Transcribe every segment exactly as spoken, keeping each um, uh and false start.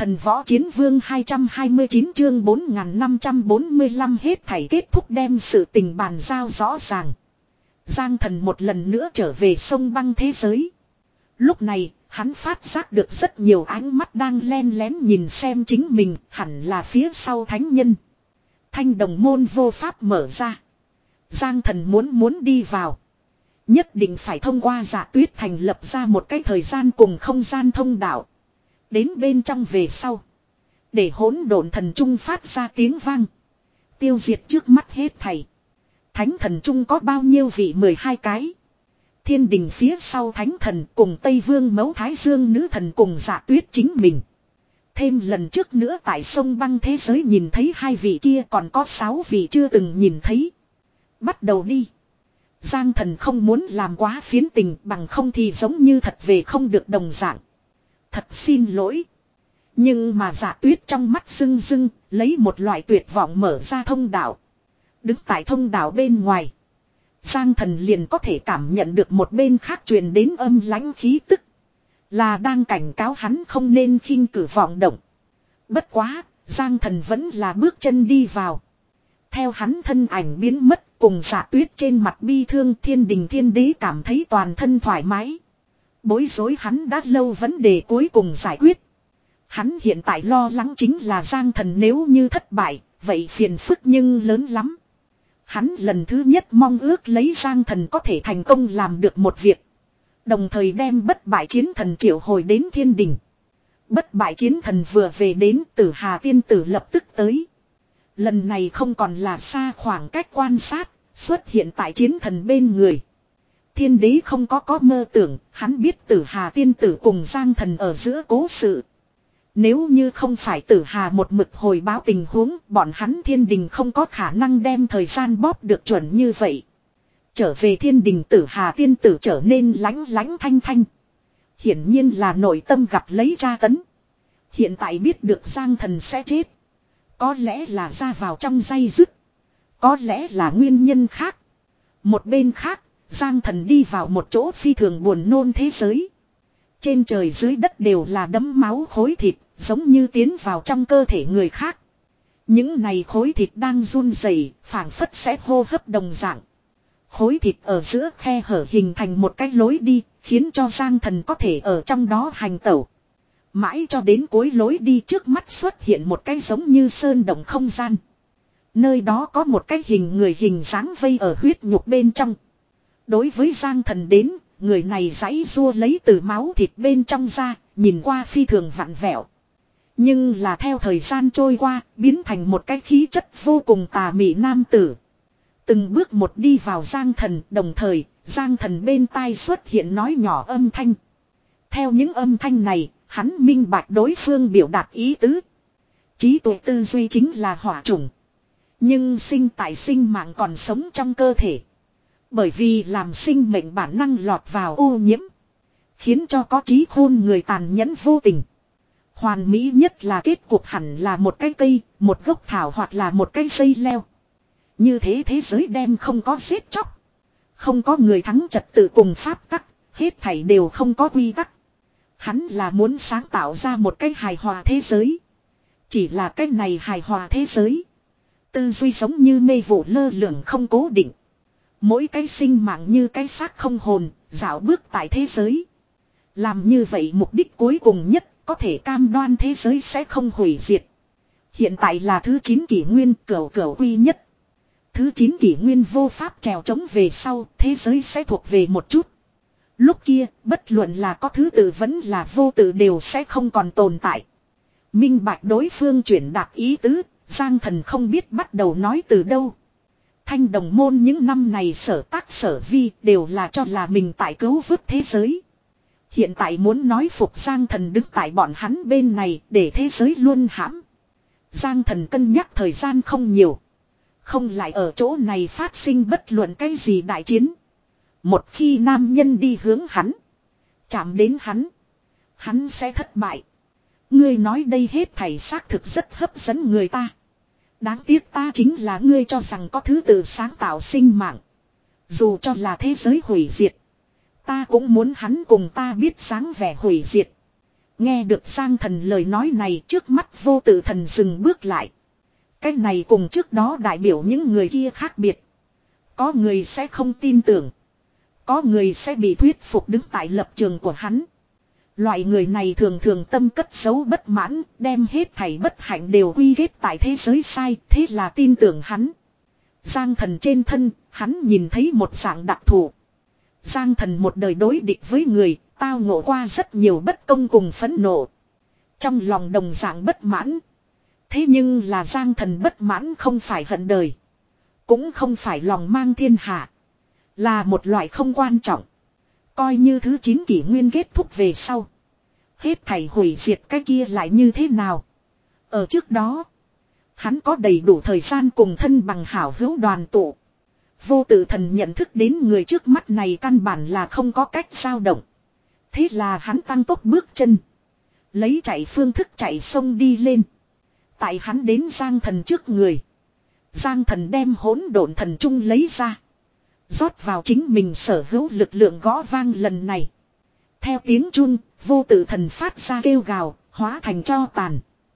Thần võ chiến vương hai trăm hai mươi chín chương bốn nghìn năm trăm bốn mươi lăm hết thảy kết thúc đem sự tình bàn giao rõ ràng. Giang Thần một lần nữa trở về sông băng thế giới. Lúc này, hắn phát giác được rất nhiều ánh mắt đang len lén nhìn xem chính mình, hẳn là phía sau thánh nhân. Thanh đồng môn vô pháp mở ra. Giang Thần muốn muốn đi vào. Nhất định phải thông qua Dạ Tuyết thành lập ra một cái thời gian cùng không gian thông đạo. Đến bên trong về sau. Để hỗn độn thần trung phát ra tiếng vang. Tiêu diệt trước mắt hết thảy. Thánh thần trung có bao nhiêu vị? mười hai cái. Thiên đình phía sau thánh thần cùng Tây Vương Mẫu Thái Dương nữ thần cùng Dạ Tuyết chính mình. Thêm lần trước nữa tại sông băng thế giới nhìn thấy hai vị kia, còn có sáu vị chưa từng nhìn thấy. Bắt đầu đi. Giang Thần không muốn làm quá phiến tình, bằng không thì giống như thật về không được đồng dạng. Thật xin lỗi. Nhưng mà Dạ Tuyết trong mắt rưng rưng, lấy một loại tuyệt vọng mở ra thông đạo. Đứng tại thông đạo bên ngoài. Giang Thần liền có thể cảm nhận được một bên khác truyền đến âm lãnh khí tức. Là đang cảnh cáo hắn không nên khinh cử vọng động. Bất quá, Giang Thần vẫn là bước chân đi vào. Theo hắn thân ảnh biến mất cùng Dạ Tuyết trên mặt bi thương, Thiên đình thiên đế cảm thấy toàn thân thoải mái. Bối rối hắn đã lâu vấn đề cuối cùng giải quyết. Hắn hiện tại lo lắng chính là Giang Thần nếu như thất bại, vậy phiền phức nhưng lớn lắm. Hắn lần thứ nhất mong ước lấy Giang Thần có thể thành công làm được một việc. Đồng thời đem bất bại chiến thần triệu hồi đến thiên đình. Bất bại chiến thần vừa về đến, Tử Hà tiên tử lập tức tới. Lần này không còn là xa khoảng cách quan sát, xuất hiện tại chiến thần bên người. Thiên đế không có có mơ tưởng, hắn biết Tử Hà tiên tử cùng Giang Thần ở giữa cố sự. Nếu như không phải Tử Hà một mực hồi báo tình huống, bọn hắn thiên đình không có khả năng đem thời gian bóp được chuẩn như vậy. Trở về thiên đình, Tử Hà tiên tử trở nên lánh lánh thanh thanh. Hiển nhiên là nội tâm gặp lấy tra tấn. Hiện tại biết được Giang Thần sẽ chết. Có lẽ là ra vào trong day dứt. Có lẽ là nguyên nhân khác. Một bên khác, Giang Thần đi vào một chỗ phi thường buồn nôn thế giới. Trên trời dưới đất đều là đấm máu khối thịt, giống như tiến vào trong cơ thể người khác. Những này khối thịt đang run rẩy, phảng phất sẽ hô hấp đồng dạng. Khối thịt ở giữa khe hở hình thành một cái lối đi, khiến cho Giang Thần có thể ở trong đó hành tẩu. Mãi cho đến cuối lối đi trước mắt xuất hiện một cái giống như sơn động không gian. Nơi đó có một cái hình người hình dáng vây ở huyết nhục bên trong. Đối với Giang Thần đến, người này giãy giụa lấy từ máu thịt bên trong ra, nhìn qua phi thường vặn vẹo. Nhưng là theo thời gian trôi qua, biến thành một cái khí chất vô cùng tà mị nam tử. Từng bước một đi vào Giang Thần, đồng thời, Giang Thần bên tai xuất hiện nói nhỏ âm thanh. Theo những âm thanh này, hắn minh bạch đối phương biểu đạt ý tứ. Trí tuệ tư duy chính là hỏa chủng. Nhưng sinh tại sinh mạng còn sống trong cơ thể. Bởi vì làm sinh mệnh bản năng lọt vào ô nhiễm. Khiến cho có trí khôn người tàn nhẫn vô tình. Hoàn mỹ nhất là kết cục hẳn là một cái cây, một gốc thảo hoặc là một cái dây leo. Như thế thế giới đem không có giết chóc. Không có người thắng trật tự cùng pháp tắc, hết thảy đều không có quy tắc. Hắn là muốn sáng tạo ra một cái hài hòa thế giới. Chỉ là cái này hài hòa thế giới. Tư duy giống như mê vụ lơ lửng không cố định. Mỗi cái sinh mạng như cái xác không hồn, dạo bước tại thế giới. Làm như vậy mục đích cuối cùng nhất, có thể cam đoan thế giới sẽ không hủy diệt. Hiện tại là thứ chín kỷ nguyên, cửu cửu quy nhất. Thứ chín kỷ nguyên vô pháp trèo trống về sau, thế giới sẽ thuộc về một chút. Lúc kia, bất luận là có thứ tự vẫn là vô tự đều sẽ không còn tồn tại. Minh bạch đối phương chuyển đạt ý tứ, Giang Thần không biết bắt đầu nói từ đâu. Thanh đồng môn những năm này sở tác sở vi đều là cho là mình tại cứu vớt thế giới. Hiện tại muốn nói phục Giang Thần đứng tại bọn hắn bên này để thế giới luôn hãm. Giang Thần cân nhắc thời gian không nhiều. Không lại ở chỗ này phát sinh bất luận cái gì đại chiến. Một khi nam nhân đi hướng hắn. Chạm đến hắn. Hắn sẽ thất bại. Ngươi nói đây hết thảy xác thực rất hấp dẫn người ta. Đáng tiếc ta chính là ngươi cho rằng có thứ tự sáng tạo sinh mạng. Dù cho là thế giới hủy diệt. Ta cũng muốn hắn cùng ta biết sáng vẻ hủy diệt. Nghe được Giang Thần lời nói này, trước mắt Vô Tự Thần dừng bước lại. Cái này cùng trước đó đại biểu những người kia khác biệt. Có người sẽ không tin tưởng. Có người sẽ bị thuyết phục đứng tại lập trường của hắn. Loại người này thường thường tâm cất giấu bất mãn, đem hết thảy bất hạnh đều quy kết tại thế giới sai, thế là tin tưởng hắn. Giang Thần trên thân, hắn nhìn thấy một dạng đặc thù. Giang Thần một đời đối địch với người, tao ngộ qua rất nhiều bất công cùng phẫn nộ. Trong lòng đồng dạng bất mãn. Thế nhưng là Giang Thần bất mãn không phải hận đời. Cũng không phải lòng mang thiên hạ. Là một loại không quan trọng. Coi như thứ chín kỷ nguyên kết thúc về sau. Hết thảy hủy diệt cái kia lại như thế nào. Ở trước đó, hắn có đầy đủ thời gian cùng thân bằng hảo hữu đoàn tụ. Vô Tự Thần nhận thức đến người trước mắt này căn bản là không có cách dao động. Thế là hắn tăng tốc bước chân. Lấy chạy phương thức chạy sông đi lên. Tại hắn đến Giang Thần trước người. Giang Thần đem hỗn độn thần trung lấy ra. Rót vào chính mình sở hữu lực lượng gõ vang lần này. Theo tiếng chuông, Vô Tự Thần phát ra kêu gào, hóa thành tro tàn.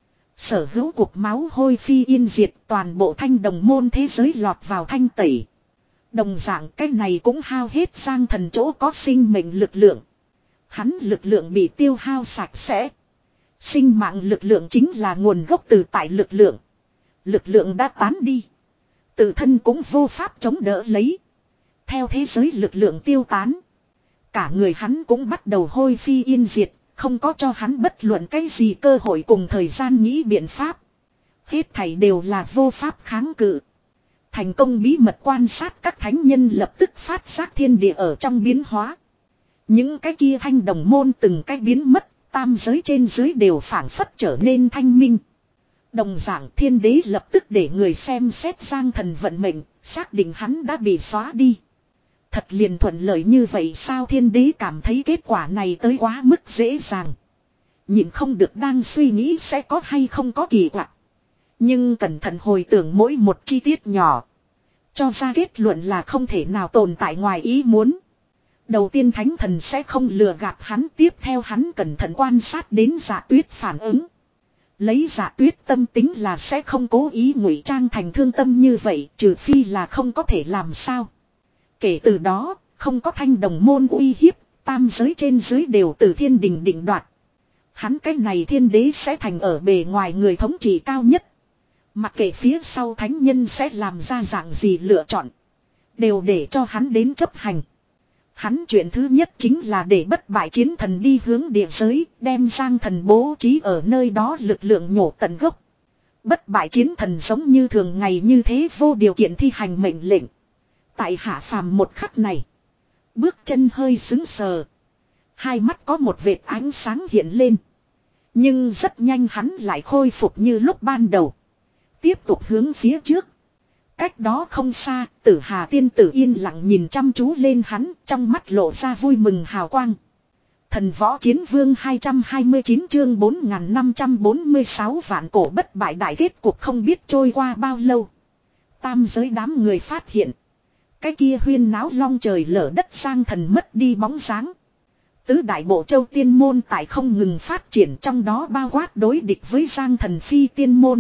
Sở hữu cục máu hôi phi yên diệt, toàn bộ Thanh Đồng môn thế giới lọt vào thanh tẩy. Đồng dạng cái này cũng hao hết Giang Thần chỗ có sinh mệnh lực lượng. Hắn lực lượng bị tiêu hao sạch sẽ. Sinh mạng lực lượng chính là nguồn gốc từ tại lực lượng. Lực lượng đã tán đi. Tự thân cũng vô pháp chống đỡ lấy. Theo thế giới lực lượng tiêu tán. Cả người hắn cũng bắt đầu hôi phi yên diệt. Không có cho hắn bất luận cái gì cơ hội cùng thời gian nghĩ biện pháp. Hết thảy đều là vô pháp kháng cự. Thành công bí mật quan sát các thánh nhân lập tức phát giác thiên địa ở trong biến hóa. Những cái kia Thanh Đồng môn từng cái biến mất. Tam giới trên dưới đều phảng phất trở nên thanh minh. Đồng dạng thiên đế lập tức để người xem xét Giang Thần vận mệnh, xác định hắn đã bị xóa đi. Thật liền thuận lợi như vậy sao? Thiên đế cảm thấy kết quả này tới quá mức dễ dàng. Nhịn không được đang suy nghĩ sẽ có hay không có kỳ quặc. Nhưng cẩn thận hồi tưởng mỗi một chi tiết nhỏ. Cho ra kết luận là không thể nào tồn tại ngoài ý muốn. Đầu tiên Thánh Thần sẽ không lừa gạt hắn, tiếp theo hắn cẩn thận quan sát đến Dạ Tuyết phản ứng. Lấy Dạ Tuyết tâm tính là sẽ không cố ý ngụy trang thành thương tâm như vậy, trừ phi là không có thể làm sao. Kể từ đó, không có Thanh Đồng môn uy hiếp, tam giới trên dưới đều từ thiên đình định đoạt. Hắn cái này thiên đế sẽ thành ở bề ngoài người thống trị cao nhất. Mặc kệ phía sau thánh nhân sẽ làm ra dạng gì lựa chọn, đều để cho hắn đến chấp hành. Hắn chuyện thứ nhất chính là để bất bại chiến thần đi hướng địa giới, đem Giang Thần bố trí ở nơi đó lực lượng nhổ tận gốc. Bất bại chiến thần giống như thường ngày như thế vô điều kiện thi hành mệnh lệnh. Tại hạ phàm một khắc này, bước chân hơi sững sờ. Hai mắt có một vệt ánh sáng hiện lên. Nhưng rất nhanh hắn lại khôi phục như lúc ban đầu. Tiếp tục hướng phía trước. Cách đó không xa, Tử Hà tiên tử yên lặng nhìn chăm chú lên hắn, trong mắt lộ ra vui mừng hào quang. Thần võ chiến vương hai trăm hai mươi chín chương bốn nghìn năm trăm bốn mươi sáu vạn cổ bất bại đại kết cuộc không biết trôi qua bao lâu. Tam giới đám người phát hiện. Cái kia huyên náo long trời lở đất Giang Thần mất đi bóng dáng. Tứ đại bộ châu tiên môn tại không ngừng phát triển, trong đó bao quát đối địch với Giang Thần phi tiên môn.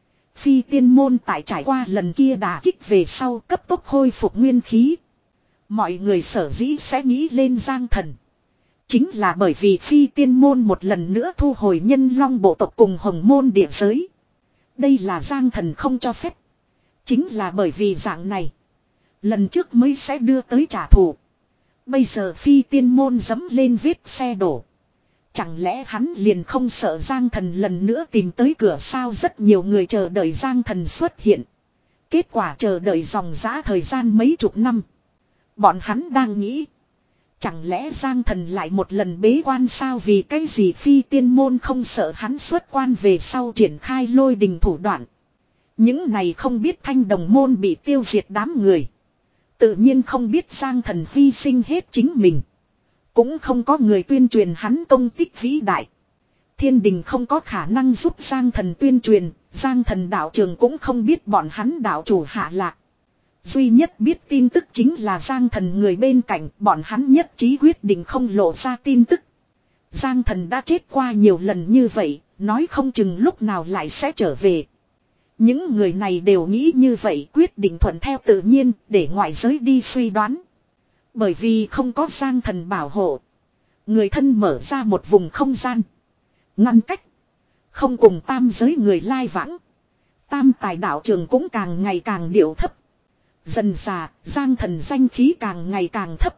Phi tiên môn tại trải qua lần kia đả kích về sau cấp tốc khôi phục nguyên khí. Mọi người sở dĩ sẽ nghĩ lên Giang Thần. Chính là bởi vì phi tiên môn một lần nữa thu hồi nhân long bộ tộc cùng hồng môn địa giới. Đây là Giang Thần không cho phép. Chính là bởi vì dạng này. Lần trước mới sẽ đưa tới trả thù. Bây giờ phi tiên môn dẫm lên vết xe đổ. Chẳng lẽ hắn liền không sợ Giang Thần lần nữa tìm tới cửa sao? Rất nhiều người chờ đợi Giang Thần xuất hiện. Kết quả chờ đợi dòng dã thời gian mấy chục năm. Bọn hắn đang nghĩ. Chẳng lẽ Giang Thần lại một lần bế quan sao? Vì cái gì phi tiên môn không sợ hắn xuất quan về sau triển khai lôi đình thủ đoạn. Những này không biết Thanh Đồng môn bị tiêu diệt đám người. Tự nhiên không biết Giang Thần hy sinh hết chính mình. Cũng không có người tuyên truyền hắn công tích vĩ đại. Thiên đình không có khả năng giúp Giang Thần tuyên truyền. Giang Thần đạo trường cũng không biết bọn hắn đạo chủ hạ lạc. Duy nhất biết tin tức chính là Giang Thần người bên cạnh. Bọn hắn nhất trí quyết định không lộ ra tin tức. Giang Thần đã chết qua nhiều lần như vậy, nói không chừng lúc nào lại sẽ trở về. Những người này đều nghĩ như vậy, quyết định thuận theo tự nhiên để ngoại giới đi suy đoán. Bởi vì không có Giang Thần bảo hộ, người thân mở ra một vùng không gian ngăn cách, không cùng tam giới người lai vãng. Tam tài đạo trường cũng càng ngày càng điệu thấp. Dần dà, Giang Thần danh khí càng ngày càng thấp.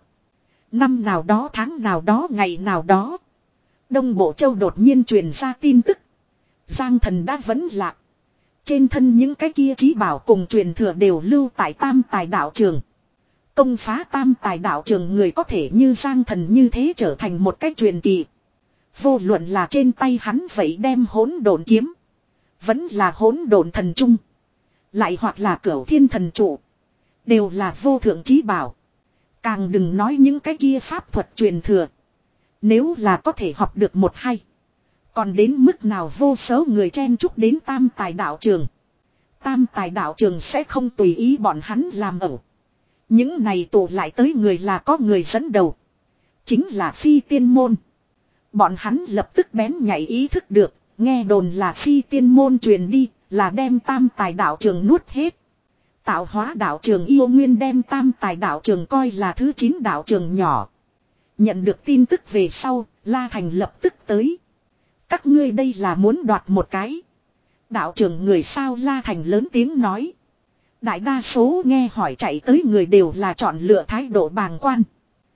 Năm nào đó, tháng nào đó, ngày nào đó, Đông Bộ Châu đột nhiên truyền ra tin tức. Giang Thần đã vẫn lạc. Trên thân những cái kia chí bảo cùng truyền thừa đều lưu tại tam tài đạo trường. Công phá tam tài đạo trường người có thể như Giang Thần như thế trở thành một cái truyền kỳ. Vô luận là trên tay hắn vậy đem hỗn độn kiếm, vẫn là hỗn độn thần trung, lại hoặc là cửu thiên thần trụ, đều là vô thượng chí bảo. Càng đừng nói những cái kia pháp thuật truyền thừa. Nếu là có thể học được một hay, còn đến mức nào vô số người chen chúc đến tam tài đạo trường. Tam tài đạo trường sẽ không tùy ý bọn hắn làm ẩu. Những này tụ lại tới người là có người dẫn đầu, chính là Phi Tiên Môn. Bọn hắn lập tức bén nhảy ý thức được, nghe đồn là Phi Tiên Môn truyền đi, là đem tam tài đạo trường nuốt hết. Tạo hóa đạo trường yêu nguyên đem tam tài đạo trường coi là thứ chín đạo trường nhỏ. Nhận được tin tức về sau, La Thành lập tức tới. Các ngươi đây là muốn đoạt một cái đạo trường người sao? La Thành lớn tiếng nói. Đại đa số nghe hỏi chạy tới người đều là chọn lựa thái độ bàng quan.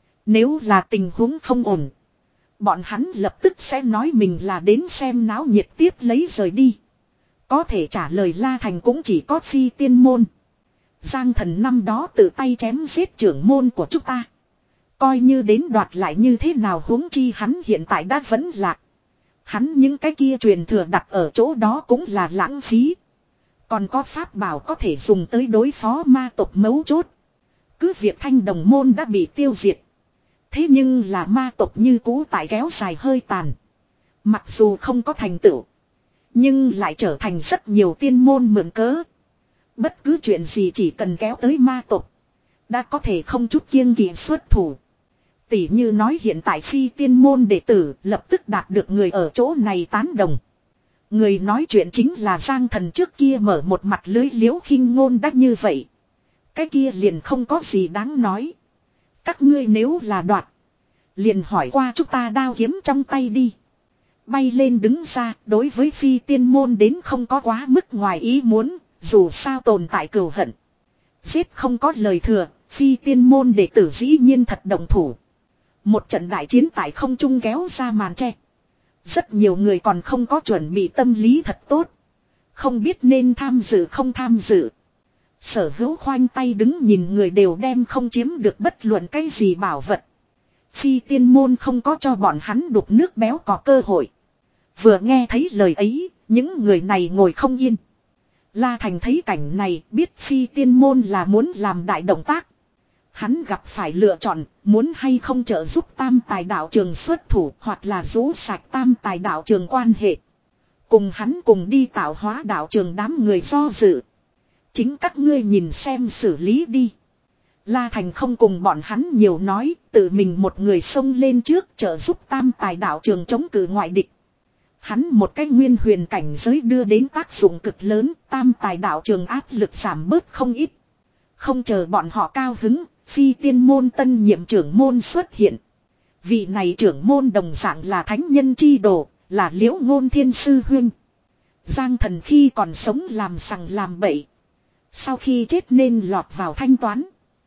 Nếu là tình huống không ổn, bọn hắn lập tức sẽ nói mình là đến xem náo nhiệt tiếp lấy rời đi. Có thể trả lời La Thành cũng chỉ có Phi Tiên Môn. Giang Thần năm đó tự tay chém giết trưởng môn của chúng ta. Coi như đến đoạt lại như thế nào, huống chi hắn hiện tại đã vẫn lạc. Hắn những cái kia truyền thừa đặt ở chỗ đó cũng là lãng phí. Còn có pháp bảo có thể dùng tới đối phó ma tộc mấu chốt. Cứ việc Thanh Đồng Môn đã bị tiêu diệt, thế nhưng là ma tộc như cũ tại kéo dài hơi tàn. Mặc dù không có thành tựu, nhưng lại trở thành rất nhiều tiên môn mượn cớ. Bất cứ chuyện gì chỉ cần kéo tới ma tộc, đã có thể không chút kiêng kỵ xuất thủ. Tỷ như nói hiện tại Phi Tiên Môn đệ tử lập tức đạt được người ở chỗ này tán đồng. Người nói chuyện chính là Giang Thần, trước kia mở một mặt lưới liễu khinh ngôn đắt như vậy. Cái kia liền không có gì đáng nói. Các ngươi nếu là đoạt, liền hỏi qua chúng ta đao kiếm trong tay đi. Bay lên đứng ra, đối với Phi Tiên Môn đến không có quá mức ngoài ý muốn, dù sao tồn tại cừu hận. Giết không có lời thừa, Phi Tiên Môn đệ tử dĩ nhiên thật động thủ. Một trận đại chiến tại không trung kéo ra màn che. Rất nhiều người còn không có chuẩn bị tâm lý thật tốt, không biết nên tham dự không tham dự. Sở Hữu khoanh tay đứng nhìn người đều đem không chiếm được bất luận cái gì bảo vật. Phi Tiên Môn không có cho bọn hắn đục nước béo có cơ hội. Vừa nghe thấy lời ấy, những người này ngồi không yên. La Thành thấy cảnh này biết Phi Tiên Môn là muốn làm đại động tác. Hắn gặp phải lựa chọn, muốn hay không trợ giúp tam tài đạo trường xuất thủ, hoặc là rũ sạch tam tài đạo trường quan hệ. Cùng hắn cùng đi tạo hóa đạo trường đám người do dự. Chính các ngươi nhìn xem xử lý đi. La Thành không cùng bọn hắn nhiều nói, tự mình một người xông lên trước trợ giúp tam tài đạo trường chống cự ngoại địch. Hắn một cái nguyên huyền cảnh giới đưa đến tác dụng cực lớn, tam tài đạo trường áp lực giảm bớt không ít. Không chờ bọn họ cao hứng, Phi Tiên Môn tân nhiệm trưởng môn xuất hiện. Vị này trưởng môn đồng dạng là thánh nhân chi đồ, là Liễu Ngôn Thiên sư huynh. Giang Thần khi còn sống làm sằng làm bậy, sau khi chết nên lọt vào thanh toán.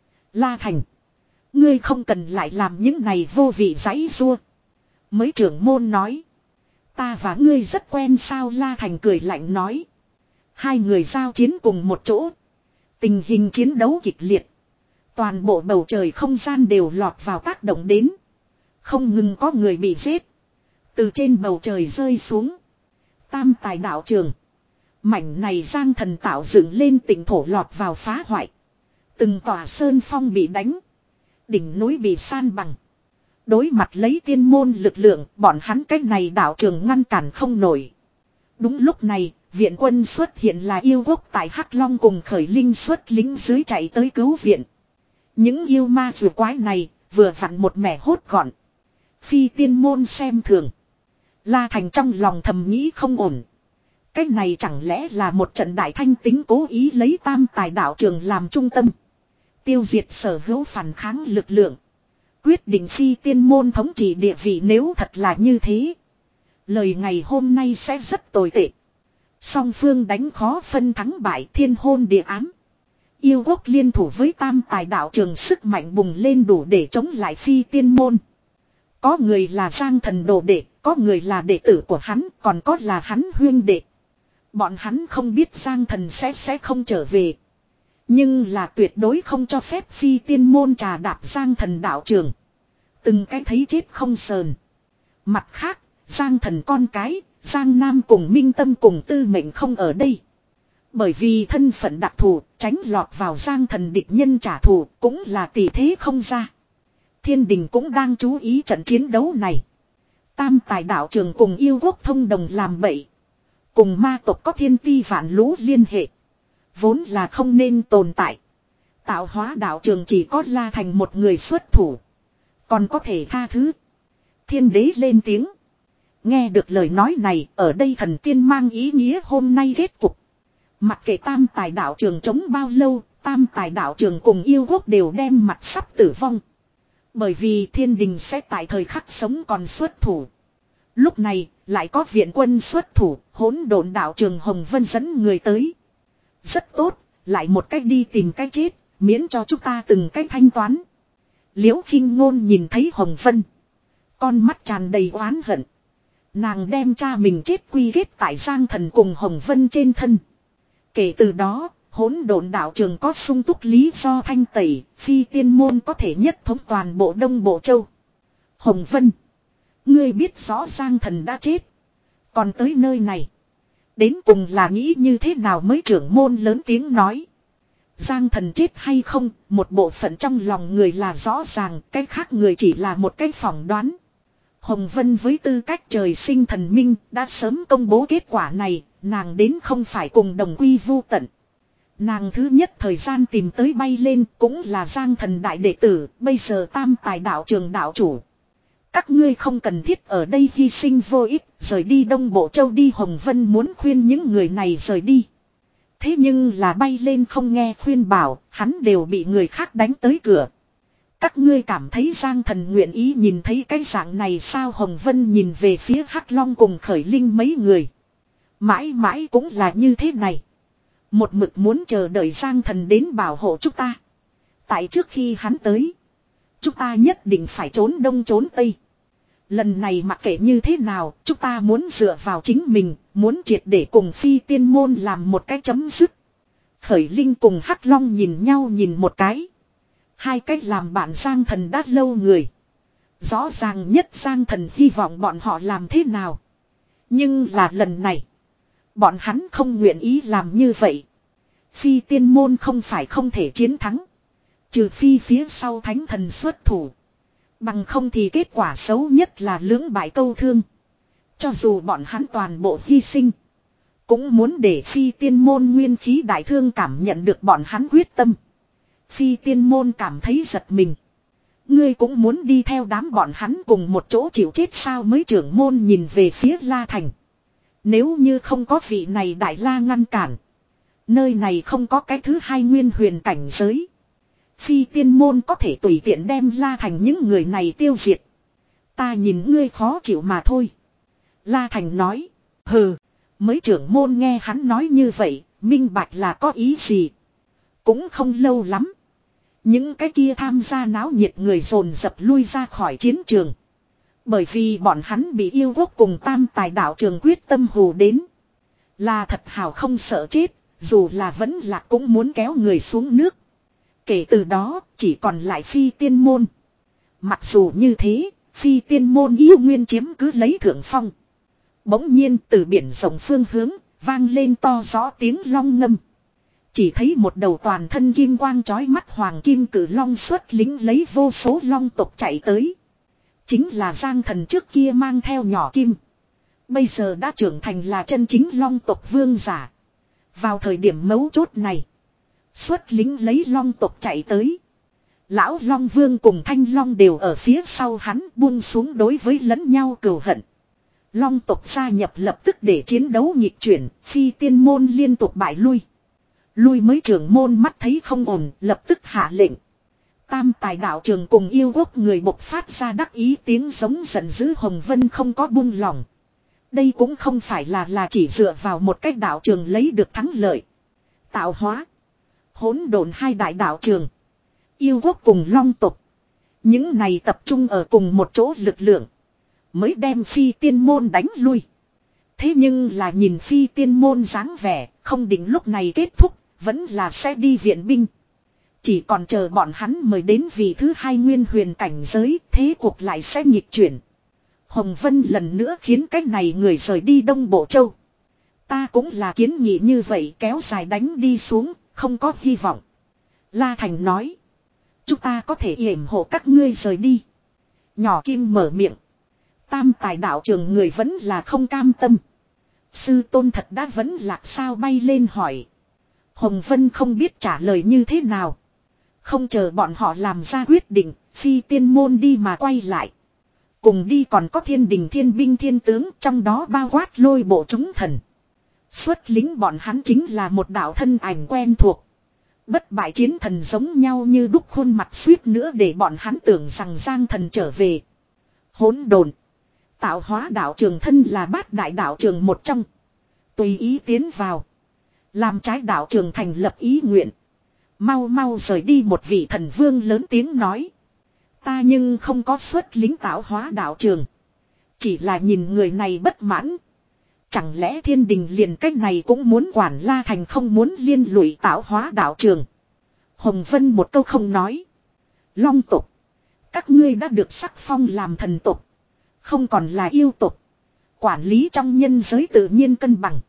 La Thành, ngươi không cần lại làm những này vô vị giãy giụa. Mới trưởng môn nói, ta và ngươi rất quen sao? La Thành cười lạnh nói. Hai người giao chiến cùng một chỗ, tình hình chiến đấu kịch liệt. Toàn bộ bầu trời không gian đều lọt vào tác động đến. Không ngừng có người bị giết, từ trên bầu trời rơi xuống. Tam tài đạo trường, mảnh này Giang Thần tạo dựng lên tỉnh thổ lọt vào phá hoại. Từng tòa sơn phong bị đánh, đỉnh núi bị san bằng. Đối mặt lấy tiên môn lực lượng, bọn hắn cách này đạo trường ngăn cản không nổi. Đúng lúc này, viện quân xuất hiện là yêu quốc tại Hắc Long cùng Khởi Linh xuất lính dưới chạy tới cứu viện. Những yêu ma vừa quái này, vừa vặn một mẻ hốt gọn. Phi tiên môn xem thường. La Thành trong lòng thầm nghĩ không ổn. Cái này chẳng lẽ là một trận đại thanh tính cố ý lấy tam tài đạo trường làm trung tâm. Tiêu diệt sở hữu phản kháng lực lượng. Quyết định phi tiên môn thống trị địa vị nếu thật là như thế. Lời ngày hôm nay sẽ rất tồi tệ. Song phương đánh khó phân thắng bại thiên hôn địa ám. Yêu quốc liên thủ với tam tài đạo trường sức mạnh bùng lên đủ để chống lại phi tiên môn. Có người là Giang Thần đồ đệ, có người là đệ tử của hắn, còn có là hắn huyên đệ. Bọn hắn không biết Giang Thần sẽ sẽ không trở về. Nhưng là tuyệt đối không cho phép phi tiên môn trà đạp Giang Thần đạo trường. Từng cái thấy chết không sờn. Mặt khác, Giang Thần con cái, Giang Nam cùng Minh Tâm cùng Tư Mệnh không ở đây. Bởi vì thân phận đặc thù, tránh lọt vào Giang Thần địch nhân trả thù cũng là tỷ thế không ra. Thiên đình cũng đang chú ý trận chiến đấu này. Tam tài đạo trường cùng yêu quốc thông đồng làm bậy. Cùng ma tộc có thiên ti vạn lũ liên hệ. Vốn là không nên tồn tại. Tạo hóa đạo trường chỉ có La Thành một người xuất thủ. Còn có thể tha thứ. Thiên đế lên tiếng. Nghe được lời nói này, ở đây thần tiên mang ý nghĩa hôm nay kết cục. Mặc kệ tam tài đạo trường chống bao lâu, tam tài đạo trường cùng yêu quốc đều đem mặt sắp tử vong. Bởi vì thiên đình sẽ tại thời khắc sống còn xuất thủ. Lúc này, lại có viện quân xuất thủ, hỗn độn đạo trường Hồng Vân dẫn người tới. Rất tốt, lại một cách đi tìm cách chết, miễn cho chúng ta từng cách thanh toán. Liễu Khinh Ngôn nhìn thấy Hồng Vân. Con mắt tràn đầy oán hận. Nàng đem cha mình chết quy kết tại Giang Thần cùng Hồng Vân trên thân. Kể từ đó, hỗn độn đạo trường có sung túc lý do thanh tẩy, phi tiên môn có thể nhất thống toàn bộ Đông Bộ Châu. Hồng Vân, ngươi biết rõ Giang Thần đã chết. Còn tới nơi này, đến cùng là nghĩ như thế nào mới trưởng môn lớn tiếng nói. Giang Thần chết hay không, một bộ phận trong lòng người là rõ ràng, cái khác người chỉ là một cái phỏng đoán. Hồng Vân với tư cách trời sinh thần minh đã sớm công bố kết quả này, nàng đến không phải cùng đồng quy vu tận. Nàng thứ nhất thời gian tìm tới bay lên cũng là Giang Thần đại đệ tử, bây giờ tam tài đạo trường đạo chủ. Các ngươi không cần thiết ở đây hy sinh vô ích, rời đi Đông Bộ Châu đi. Hồng Vân muốn khuyên những người này rời đi. Thế nhưng là bay lên không nghe khuyên bảo, hắn đều bị người khác đánh tới cửa. Các ngươi cảm thấy Giang Thần nguyện ý nhìn thấy cái dạng này sao? Hồng Vân nhìn về phía Hắc Long cùng Khởi Linh mấy người. Mãi mãi cũng là như thế này. Một mực muốn chờ đợi Giang Thần đến bảo hộ chúng ta. Tại trước khi hắn tới, chúng ta nhất định phải trốn đông trốn tây. Lần này mặc kệ như thế nào, chúng ta muốn dựa vào chính mình, muốn triệt để cùng phi tiên môn làm một cái chấm dứt. Khởi Linh cùng Hắc Long nhìn nhau nhìn một cái. Hai cách làm bạn Giang Thần đã lâu người. Rõ ràng nhất Giang Thần hy vọng bọn họ làm thế nào. Nhưng là lần này, bọn hắn không nguyện ý làm như vậy. Phi tiên môn không phải không thể chiến thắng. Trừ phi phía sau thánh thần xuất thủ. Bằng không thì kết quả xấu nhất là lưỡng bại câu thương. Cho dù bọn hắn toàn bộ hy sinh, cũng muốn để phi tiên môn nguyên khí đại thương cảm nhận được bọn hắn quyết tâm. Phi tiên môn cảm thấy giật mình. Ngươi cũng muốn đi theo đám bọn hắn cùng một chỗ chịu chết sao? Mới trưởng môn nhìn về phía La Thành. Nếu như không có vị này đại la ngăn cản, nơi này không có cái thứ hai nguyên huyền cảnh giới. Phi tiên môn có thể tùy tiện đem La Thành những người này tiêu diệt. Ta nhìn ngươi khó chịu mà thôi. La Thành nói. Hừ. Mới trưởng môn nghe hắn nói như vậy, minh bạch là có ý gì. Cũng không lâu lắm, những cái kia tham gia náo nhiệt người dồn dập lui ra khỏi chiến trường. Bởi vì bọn hắn bị yêu quốc cùng tam tài đạo trường quyết tâm hù đến. Là thật hào không sợ chết, dù là vẫn lạc cũng muốn kéo người xuống nước. Kể từ đó, chỉ còn lại phi tiên môn. Mặc dù như thế, phi tiên môn yêu nguyên chiếm cứ lấy thượng phong. Bỗng nhiên từ biển rộng phương hướng, vang lên to rõ tiếng long ngâm. Chỉ thấy một đầu toàn thân kim quang chói mắt hoàng kim cử long xuất lính lấy vô số long tộc chạy tới. Chính là Giang Thần trước kia mang theo nhỏ kim. Bây giờ đã trưởng thành là chân chính long tộc vương giả. Vào thời điểm mấu chốt này, xuất lính lấy long tộc chạy tới. Lão Long Vương cùng Thanh Long đều ở phía sau hắn buông xuống đối với lẫn nhau cừu hận. Long tộc gia nhập lập tức để chiến đấu nhịp chuyển, phi tiên môn liên tục bại lui. Lui mới trưởng môn mắt thấy không ổn, lập tức hạ lệnh. Tam tài đạo trường cùng yêu quốc người bộc phát ra đắc ý tiếng giống giận dữ. Hồng Vân không có buông lỏng. Đây cũng không phải là là chỉ dựa vào một cách đạo trường lấy được thắng lợi. Tạo hóa, hỗn độn hai đại đạo trường, yêu quốc cùng long tộc, những này tập trung ở cùng một chỗ lực lượng mới đem phi tiên môn đánh lui. Thế nhưng là nhìn phi tiên môn dáng vẻ, không định lúc này kết thúc, vẫn là sẽ đi viện binh. Chỉ còn chờ bọn hắn mời đến vị thứ hai nguyên huyền cảnh giới, thế cuộc lại sẽ nhịp chuyển. Hồng Vân lần nữa khiến cách này người rời đi Đông Bộ Châu. Ta cũng là kiến nghị như vậy, kéo dài đánh đi xuống, không có hy vọng. La Thành nói. Chúng ta có thể yểm hộ các ngươi rời đi. Nhỏ Kim mở miệng. Tam tài đạo trường người vẫn là không cam tâm. Sư tôn thật đã vẫn lạc sao bay lên hỏi. Hồng Vân không biết trả lời như thế nào. Không chờ bọn họ làm ra quyết định, phi tiên môn đi mà quay lại. Cùng đi còn có thiên đình thiên binh thiên tướng, trong đó bao quát lôi bộ chúng thần. Xuất lính bọn hắn chính là một đạo thân ảnh quen thuộc. Bất bại chiến thần giống nhau như đúc, khuôn mặt suýt nữa để bọn hắn tưởng rằng Giang Thần trở về. Hỗn độn, tạo hóa đạo trường thân là bát đại đạo trường một trong. Tùy ý tiến vào. Làm trái đạo trường thành lập ý nguyện. Mau mau rời đi. Một vị thần vương lớn tiếng nói. Ta nhưng không có xuất lính tạo hóa đạo trường. Chỉ là nhìn người này bất mãn. Chẳng lẽ thiên đình liền cách này cũng muốn quản? La Thành không muốn liên lụy tạo hóa đạo trường. Hồng Vân một câu không nói. Long tộc, các ngươi đã được sắc phong làm thần tộc, không còn là yêu tộc. Quản lý trong nhân giới tự nhiên cân bằng.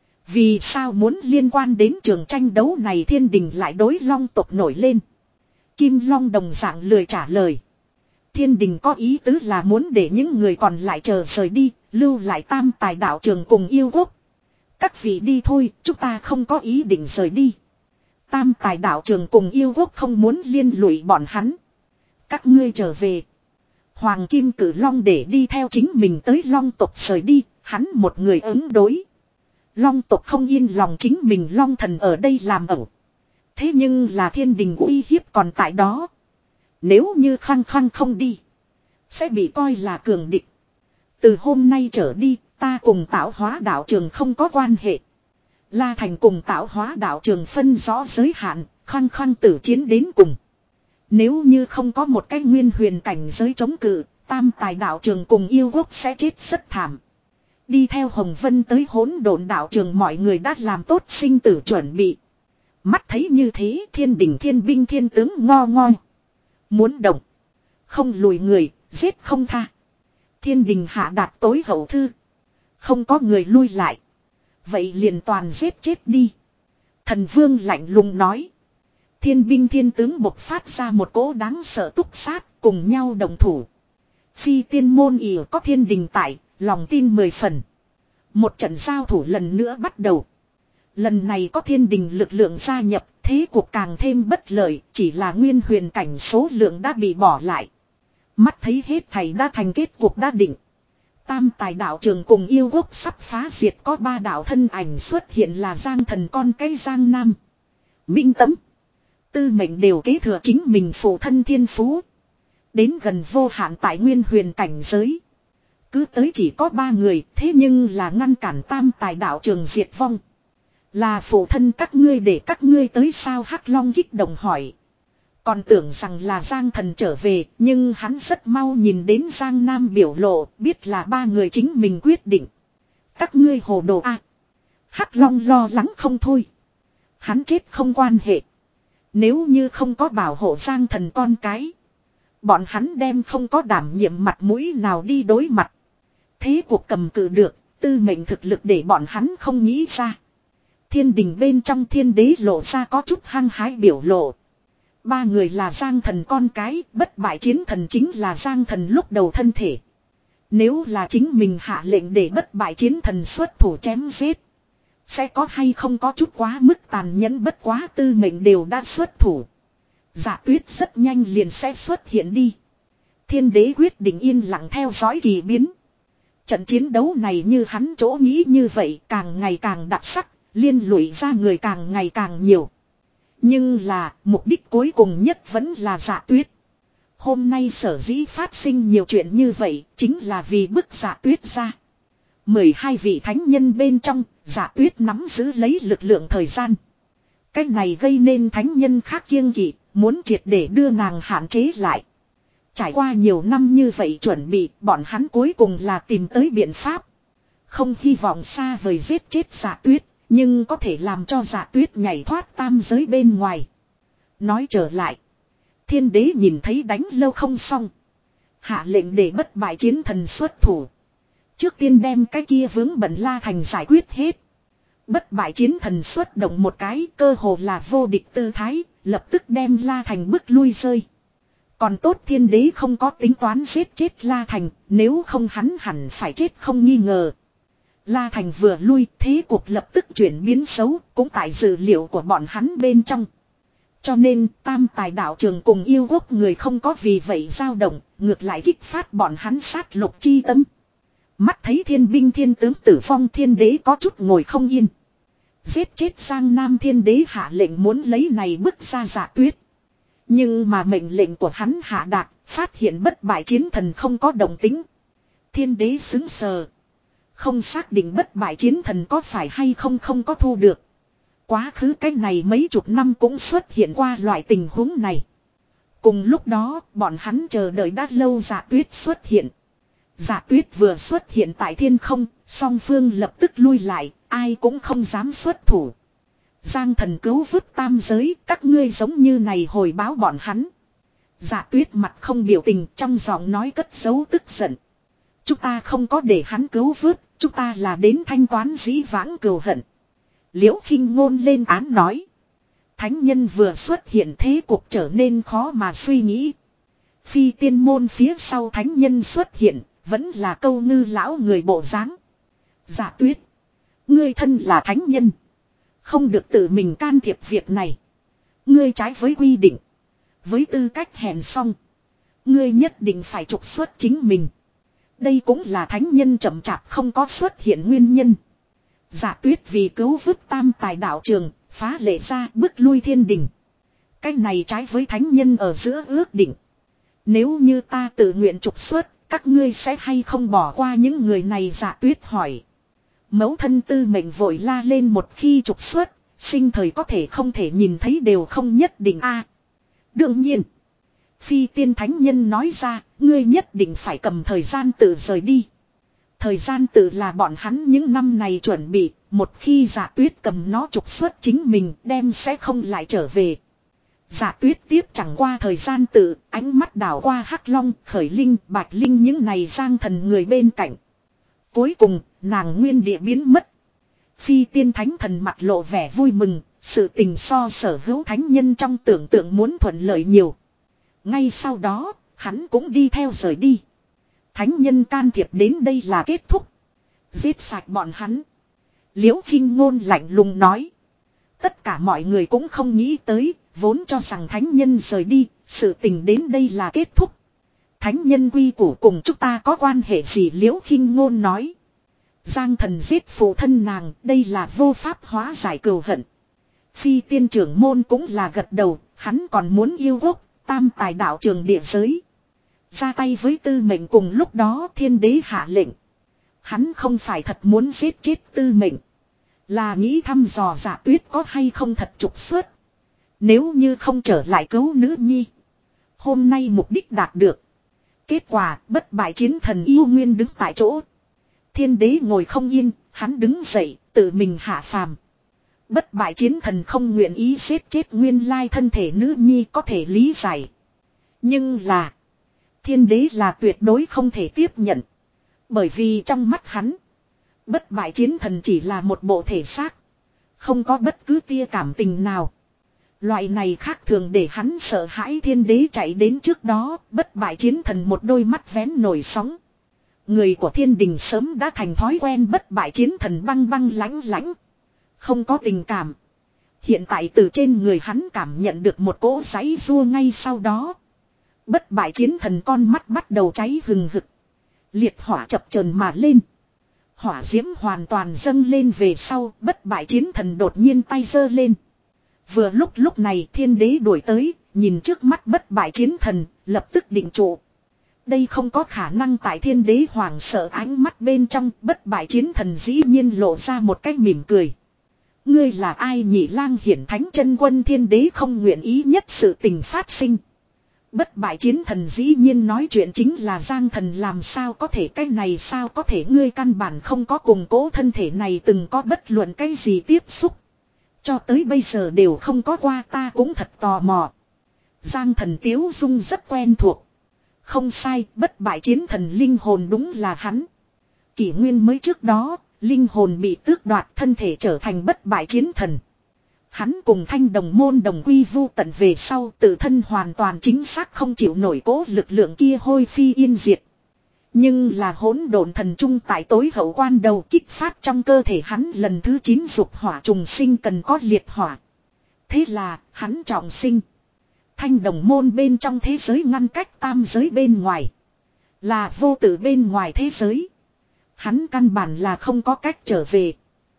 Vì sao muốn liên quan đến trường tranh đấu này? Thiên đình lại đối long tộc nổi lên. Kim Long đồng dạng lười trả lời. Thiên đình có ý tứ là muốn để những người còn lại chờ rời đi, lưu lại tam tài đạo trường cùng yêu quốc. Các vị đi thôi, chúng ta không có ý định rời đi. Tam tài đạo trường cùng yêu quốc không muốn liên lụy bọn hắn. Các ngươi trở về. Hoàng Kim Cử Long để đi theo chính mình tới long tộc rời đi, hắn một người ứng đối. Long tộc không yên lòng chính mình long thần ở đây làm ẩu. Thế nhưng là thiên đình uy hiếp còn tại đó. Nếu như khăng khăng không đi, sẽ bị coi là cường địch. Từ hôm nay trở đi, ta cùng tạo hóa đạo trường không có quan hệ. La Thành cùng tạo hóa đạo trường phân rõ giới hạn, khăng khăng tử chiến đến cùng. Nếu như không có một cái nguyên huyền cảnh giới chống cự, tam tài đạo trường cùng yêu quốc sẽ chết rất thảm. Đi theo Hồng Vân tới hỗn độn đạo trường, mọi người đã làm tốt sinh tử chuẩn bị. Mắt thấy như thế, thiên đình thiên binh thiên tướng ngo ngoi. Muốn động, không lùi người, giết không tha. Thiên đình hạ đạt tối hậu thư. Không có người lui lại. Vậy liền toàn giết chết đi. Thần vương lạnh lùng nói. Thiên binh thiên tướng bộc phát ra một cỗ đáng sợ túc sát, cùng nhau đồng thủ. Phi tiên môn ỉ có thiên đình tại, lòng tin mười phần. Một trận giao thủ lần nữa bắt đầu. Lần này có thiên đình lực lượng gia nhập, thế cuộc càng thêm bất lợi, chỉ là nguyên huyền cảnh số lượng đã bị bỏ lại. Mắt thấy hết thầy đã thành kết cuộc đã định. Tam tài đạo trường cùng yêu quốc sắp phá diệt, có ba đạo thân ảnh xuất hiện là Giang Thần con cái Giang Nam, Minh Tấm, Tư Mệnh đều kế thừa chính mình phụ thân thiên phú. Đến gần vô hạn tại nguyên huyền cảnh giới. Cứ tới chỉ có ba người, thế nhưng là ngăn cản tam tài đạo trường diệt vong. Là phụ thân các ngươi để các ngươi tới sao? Hắc Long kích động hỏi. Còn tưởng rằng là Giang Thần trở về, nhưng hắn rất mau nhìn đến Giang Nam biểu lộ, biết là ba người chính mình quyết định. Các ngươi hồ đồ à? Hắc Long lo lắng không thôi. Hắn chết không quan hệ. Nếu như không có bảo hộ Giang Thần con cái, bọn hắn đem không có đảm nhiệm mặt mũi nào đi đối mặt. Thế cuộc cầm cự được, Tư Mệnh thực lực để bọn hắn không nghĩ ra. Thiên đình bên trong thiên đế lộ ra có chút hăng hái biểu lộ. Ba người là Giang Thần con cái, bất bại chiến thần chính là Giang Thần lúc đầu thân thể. Nếu là chính mình hạ lệnh để bất bại chiến thần xuất thủ chém giết, sẽ có hay không có chút quá mức tàn nhẫn? Bất quá Tư Mệnh đều đã xuất thủ. Dạ tuyết rất nhanh liền sẽ xuất hiện đi. Thiên đế quyết định yên lặng theo dõi kỳ biến. Trận chiến đấu này như hắn chỗ nghĩ như vậy càng ngày càng đặc sắc, liên lụy ra người càng ngày càng nhiều. Nhưng là mục đích cuối cùng nhất vẫn là Dạ tuyết. Hôm nay sở dĩ phát sinh nhiều chuyện như vậy chính là vì bức Dạ tuyết ra. mười hai vị thánh nhân bên trong, Dạ tuyết nắm giữ lấy lực lượng thời gian. Cách này gây nên thánh nhân khác kiêng kỵ, muốn triệt để đưa nàng hạn chế lại. Trải qua nhiều năm như vậy chuẩn bị, bọn hắn cuối cùng là tìm tới biện pháp. Không hy vọng xa vời giết chết Dạ tuyết, nhưng có thể làm cho Dạ tuyết nhảy thoát tam giới bên ngoài. Nói trở lại, thiên đế nhìn thấy đánh lâu không xong. Hạ lệnh để bất bại chiến thần xuất thủ. Trước tiên đem cái kia vướng bận La Thành giải quyết hết. Bất bại chiến thần xuất động một cái cơ hồ là vô địch tư thái, lập tức đem La Thành bức lui rơi. Còn tốt thiên đế không có tính toán giết chết La Thành, nếu không hắn hẳn phải chết không nghi ngờ. La Thành vừa lui, thế cuộc lập tức chuyển biến xấu, cũng tại dự liệu của bọn hắn bên trong. Cho nên tam tài đạo trường cùng yêu quốc người không có vì vậy dao động, ngược lại kích phát bọn hắn sát lục chi tâm. Mắt thấy thiên binh thiên tướng tử phong, thiên đế có chút ngồi không yên. Giết chết Giang Nam thiên đế hạ lệnh muốn lấy này bức ra Dạ tuyết. Nhưng mà mệnh lệnh của hắn hạ đạt, phát hiện bất bại chiến thần không có đồng tính. Thiên đế xứng sờ. Không xác định bất bại chiến thần có phải hay không không có thu được. Quá khứ cái này mấy chục năm cũng xuất hiện qua loại tình huống này. Cùng lúc đó, bọn hắn chờ đợi đã lâu Dạ tuyết xuất hiện. Dạ tuyết vừa xuất hiện tại thiên không, song phương lập tức lui lại, ai cũng không dám xuất thủ. Giang thần cứu vớt tam giới, các ngươi giống như này hồi báo bọn hắn. Dạ tuyết mặt không biểu tình, trong giọng nói cất giấu tức giận. Chúng ta không có để hắn cứu vớt, chúng ta là đến thanh toán dĩ vãng cừu hận. Liễu khinh ngôn lên án nói. Thánh nhân vừa xuất hiện thế cuộc trở nên khó mà suy nghĩ. Phi tiên môn phía sau thánh nhân xuất hiện, vẫn là câu ngư lão người bộ dáng. Dạ tuyết, ngươi thân là thánh nhân, không được tự mình can thiệp việc này. Ngươi trái với quy định, với tư cách hẹn xong, ngươi nhất định phải trục xuất chính mình. Đây cũng là thánh nhân chậm chạp không có xuất hiện nguyên nhân. Dạ tuyết vì cứu vớt tam tài đạo trường, phá lệ ra bức lui thiên đình. Cái này trái với thánh nhân ở giữa ước định. Nếu như ta tự nguyện trục xuất, các ngươi sẽ hay không bỏ qua những người này? Dạ tuyết hỏi. Mẫu thân tư mệnh vội la lên, một khi trục xuất, sinh thời có thể không thể nhìn thấy đều không nhất định a. Đương nhiên, phi tiên thánh nhân nói ra, ngươi nhất định phải cầm thời gian tự rời đi. Thời gian tự là bọn hắn những năm này chuẩn bị, một khi Dạ tuyết cầm nó trục xuất chính mình, đem sẽ không lại trở về. Dạ tuyết tiếp chẳng qua thời gian tự, ánh mắt đảo qua Hắc Long, Khởi Linh, Bạch Linh những này giang thần người bên cạnh. Cuối cùng, nàng nguyên địa biến mất. Phi tiên thánh thần mặt lộ vẻ vui mừng, sự tình so sở hữu thánh nhân trong tưởng tượng muốn thuận lợi nhiều. Ngay sau đó, hắn cũng đi theo rời đi. Thánh nhân can thiệp đến đây là kết thúc. Giết sạch bọn hắn. Liễu khinh ngôn lạnh lùng nói. Tất cả mọi người cũng không nghĩ tới, vốn cho rằng thánh nhân rời đi, sự tình đến đây là kết thúc. Thánh nhân quy củ cùng chúng ta có quan hệ gì? Liễu khinh ngôn nói. Giang thần giết phụ thân nàng, đây là vô pháp hóa giải cừu hận. Phi tiên trưởng môn cũng là gật đầu, hắn còn muốn yêu quốc, tam tài đạo trường địa giới. Ra tay với tư mệnh, cùng lúc đó thiên đế hạ lệnh. Hắn không phải thật muốn giết chết tư mệnh, là nghĩ thăm dò Dạ tuyết có hay không thật trục xuất. Nếu như không trở lại cứu nữ nhi, hôm nay mục đích đạt được. Kết quả bất bại chiến thần yêu nguyên đứng tại chỗ. Thiên đế ngồi không yên, hắn đứng dậy, tự mình hạ phàm. Bất bại chiến thần không nguyện ý giết chết nguyên lai thân thể nữ nhi có thể lý giải. Nhưng là, thiên đế là tuyệt đối không thể tiếp nhận. Bởi vì trong mắt hắn, bất bại chiến thần chỉ là một bộ thể xác, không có bất cứ tia cảm tình nào. Loại này khác thường để hắn sợ hãi. Thiên đế chạy đến trước đó, bất bại chiến thần một đôi mắt vén nổi sóng. Người của thiên đình sớm đã thành thói quen bất bại chiến thần băng băng lãnh lãnh, không có tình cảm. Hiện tại từ trên người hắn cảm nhận được một cỗ giãy giụa ngay sau đó. Bất bại chiến thần con mắt bắt đầu cháy hừng hực. Liệt hỏa chập chờn mà lên. Hỏa diễm hoàn toàn dâng lên về sau, bất bại chiến thần đột nhiên tay giơ lên. Vừa lúc lúc này thiên đế đuổi tới, nhìn trước mắt bất bại chiến thần, lập tức định trụ. Đây không có khả năng, tại thiên đế hoảng sợ ánh mắt bên trong, bất bại chiến thần dĩ nhiên lộ ra một cái mỉm cười. Ngươi là ai? Nhị lang hiển thánh chân quân. Thiên đế không nguyện ý nhất sự tình phát sinh. Bất bại chiến thần dĩ nhiên nói chuyện chính là Giang Thần. Làm sao có thể? Cái này sao có thể? Ngươi căn bản không có cùng cố thân thể này từng có bất luận cái gì tiếp xúc. Cho tới bây giờ đều không có qua, ta cũng thật tò mò. Giang Thần tiếu dung rất quen thuộc. Không sai, bất bại chiến thần linh hồn đúng là hắn. Kỷ nguyên mới trước đó, linh hồn bị tước đoạt, thân thể trở thành bất bại chiến thần. Hắn cùng Thanh Đồng môn đồng quy vu tận về sau, tự thân hoàn toàn chính xác không chịu nổi cố lực lượng kia hôi phi yên diệt. Nhưng là hỗn độn thần trung tại tối hậu quan đầu kích phát trong cơ thể hắn lần thứ chín dục hỏa trùng sinh cần có liệt hỏa. Thế là, hắn trọng sinh. Thanh Đồng môn bên trong thế giới ngăn cách tam giới bên ngoài. Là vô tử bên ngoài thế giới. Hắn căn bản là không có cách trở về.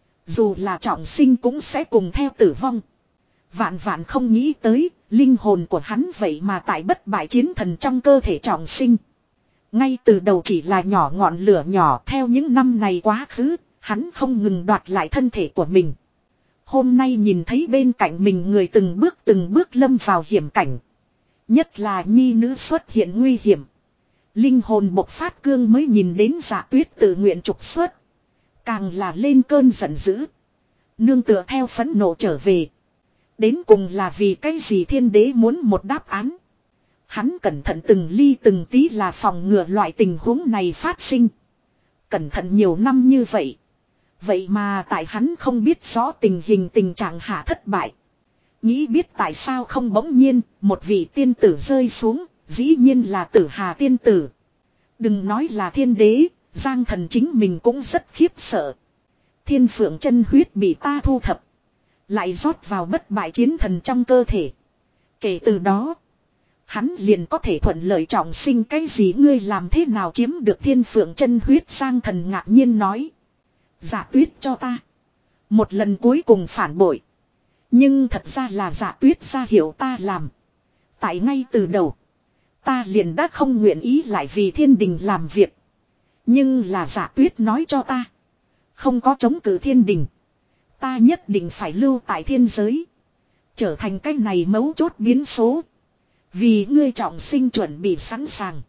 Dù là trọng sinh cũng sẽ cùng theo tử vong. Vạn vạn không nghĩ tới, linh hồn của hắn vậy mà tại bất bại chiến thần trong cơ thể trọng sinh. Ngay từ đầu chỉ là nhỏ ngọn lửa nhỏ, theo những năm này quá khứ, hắn không ngừng đoạt lại thân thể của mình. Hôm nay nhìn thấy bên cạnh mình người từng bước từng bước lâm vào hiểm cảnh. Nhất là nhi nữ xuất hiện nguy hiểm. Linh hồn bộc phát cương mới nhìn đến Dạ Tuyết tự nguyện trục xuất. Càng là lên cơn giận dữ. Nương tựa theo phẫn nộ trở về. Đến cùng là vì cái gì? Thiên đế muốn một đáp án. Hắn cẩn thận từng ly từng tí là phòng ngừa loại tình huống này phát sinh. Cẩn thận nhiều năm như vậy. Vậy mà tại hắn không biết rõ tình hình tình trạng hạ thất bại. Nghĩ biết tại sao không, bỗng nhiên một vị tiên tử rơi xuống. Dĩ nhiên là Tử Hà tiên tử. Đừng nói là thiên đế, Giang Thần chính mình cũng rất khiếp sợ. Thiên phượng chân huyết bị ta thu thập, lại rót vào bất bại chiến thần trong cơ thể. Kể từ đó, hắn liền có thể thuận lợi trọng sinh. Cái gì? Ngươi làm thế nào chiếm được thiên phượng chân huyết? Giang Thần ngạc nhiên nói. Dạ Tuyết cho ta. Một lần cuối cùng phản bội. Nhưng thật ra là Dạ Tuyết ra hiệu ta làm. Tại ngay từ đầu, ta liền đã không nguyện ý lại vì thiên đình làm việc. Nhưng là Dạ Tuyết nói cho ta, không có chống cự thiên đình, ta nhất định phải lưu tại thiên giới, trở thành cái này mấu chốt biến số. Vì ngươi trọng sinh chuẩn bị sẵn sàng.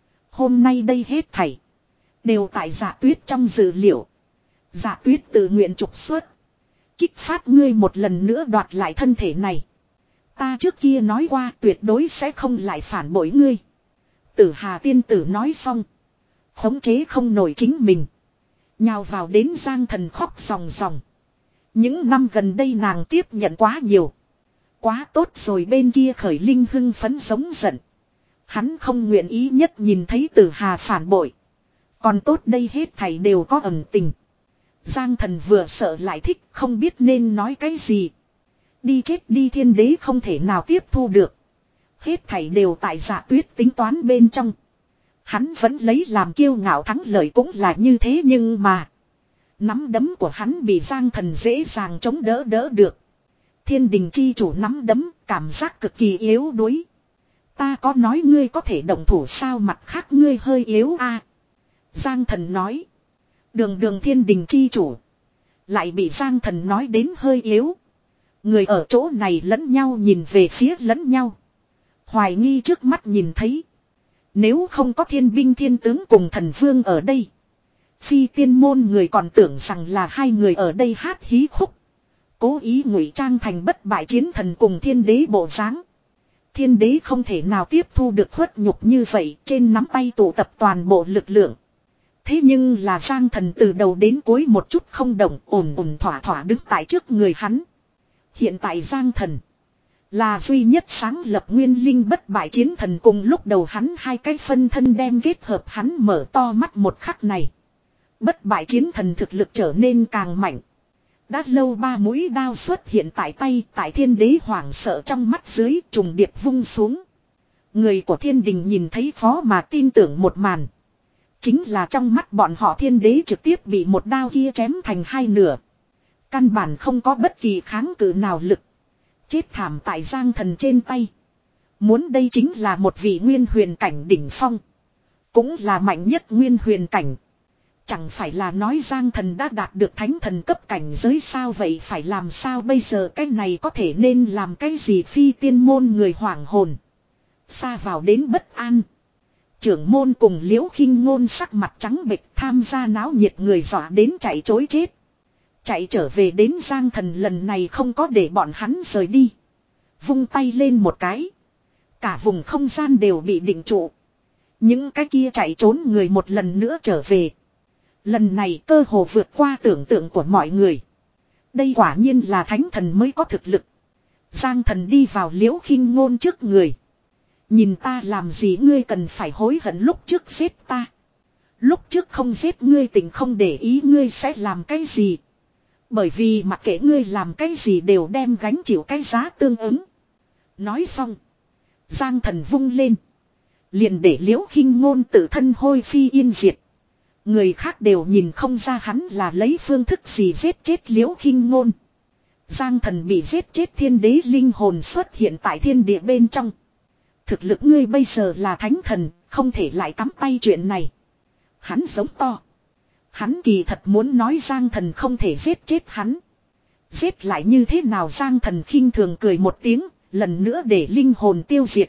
Hôm nay đây hết thảy đều tại Dạ Tuyết trong dự liệu. Dạ Tuyết tự nguyện trục xuất, kích phát ngươi một lần nữa đoạt lại thân thể này. Ta trước kia nói qua tuyệt đối sẽ không lại phản bội ngươi. Tử Hà tiên tử nói xong, khống chế không nổi chính mình, nhào vào đến Giang Thần khóc ròng ròng. Những năm gần đây nàng tiếp nhận quá nhiều. Quá tốt rồi. Bên kia Khởi Linh hưng phấn giống giận. Hắn không nguyện ý nhất nhìn thấy Tử Hà phản bội. Còn tốt đây hết thảy đều có ẩn tình. Giang Thần vừa sợ lại thích, không biết nên nói cái gì. Đi chết đi, thiên đế không thể nào tiếp thu được. Hết thảy đều tại Dạ Tuyết tính toán bên trong. Hắn vẫn lấy làm kiêu ngạo, thắng lợi cũng là như thế, nhưng mà nắm đấm của hắn bị Giang Thần dễ dàng chống đỡ đỡ được. Thiên đình chi chủ nắm đấm, cảm giác cực kỳ yếu đuối. Ta có nói ngươi có thể động thủ sao? Mặt khác ngươi hơi yếu a. Giang Thần nói. Đường đường thiên đình chi chủ, lại bị Giang Thần nói đến hơi yếu. Người ở chỗ này lẫn nhau nhìn về phía lẫn nhau, hoài nghi trước mắt nhìn thấy. Nếu không có thiên binh thiên tướng cùng thần vương ở đây, phi tiên môn người còn tưởng rằng là hai người ở đây hát hí khúc, cố ý ngụy trang thành bất bại chiến thần cùng thiên đế bộ dáng. Thiên đế không thể nào tiếp thu được khuất nhục như vậy, trên nắm tay tụ tập toàn bộ lực lượng. Thế nhưng là Giang Thần từ đầu đến cuối một chút không động, ổn ổn thỏa thỏa đứng tại trước người hắn. Hiện tại Giang Thần là duy nhất sáng lập nguyên linh bất bại chiến thần, cùng lúc đầu hắn hai cái phân thân đem kết hợp, hắn mở to mắt một khắc này. Bất bại chiến thần thực lực trở nên càng mạnh. Đã lâu ba mũi đao xuất hiện tại tay, tại thiên đế hoảng sợ trong mắt dưới trùng điệp vung xuống. Người của thiên đình nhìn thấy khó mà tin tưởng một màn. Chính là trong mắt bọn họ thiên đế trực tiếp bị một đao kia chém thành hai nửa. Căn bản không có bất kỳ kháng cự nào lực. Chết thảm tại Giang Thần trên tay. Muốn đây chính là một vị nguyên huyền cảnh đỉnh phong. Cũng là mạnh nhất nguyên huyền cảnh. Chẳng phải là nói Giang Thần đã đạt được thánh thần cấp cảnh giới sao vậy, phải làm sao bây giờ, cái này có thể nên làm cái gì? Phi tiên môn người hoảng hồn. Xa vào đến bất an. Trưởng môn cùng Liễu Khinh Ngôn sắc mặt trắng bệch, tham gia náo nhiệt người dọa đến chạy trối chết. Chạy trở về đến Giang Thần lần này không có để bọn hắn rời đi. Vung tay lên một cái. Cả vùng không gian đều bị định trụ. Những cái kia chạy trốn người một lần nữa trở về. Lần này cơ hồ vượt qua tưởng tượng của mọi người. Đây quả nhiên là thánh thần mới có thực lực. Giang Thần đi vào Liễu Khinh Ngôn trước người. Nhìn ta làm gì, ngươi cần phải hối hận lúc trước giết ta. Lúc trước không giết ngươi tình không để ý ngươi sẽ làm cái gì. Bởi vì mặc kệ ngươi làm cái gì đều đem gánh chịu cái giá tương ứng. Nói xong. Giang Thần vung lên. Liền để Liễu Khinh Ngôn tự thân hôi phi yên diệt. Người khác đều nhìn không ra hắn là lấy phương thức gì giết chết Liễu Khinh Ngôn. Giang Thần bị giết chết, thiên đế linh hồn xuất hiện tại thiên địa bên trong. Thực lực ngươi bây giờ là thánh thần, không thể lại cắm tay chuyện này. Hắn giống to. Hắn kỳ thật muốn nói Giang Thần không thể giết chết hắn. Giết lại như thế nào? Giang Thần khinh thường cười một tiếng, lần nữa để linh hồn tiêu diệt.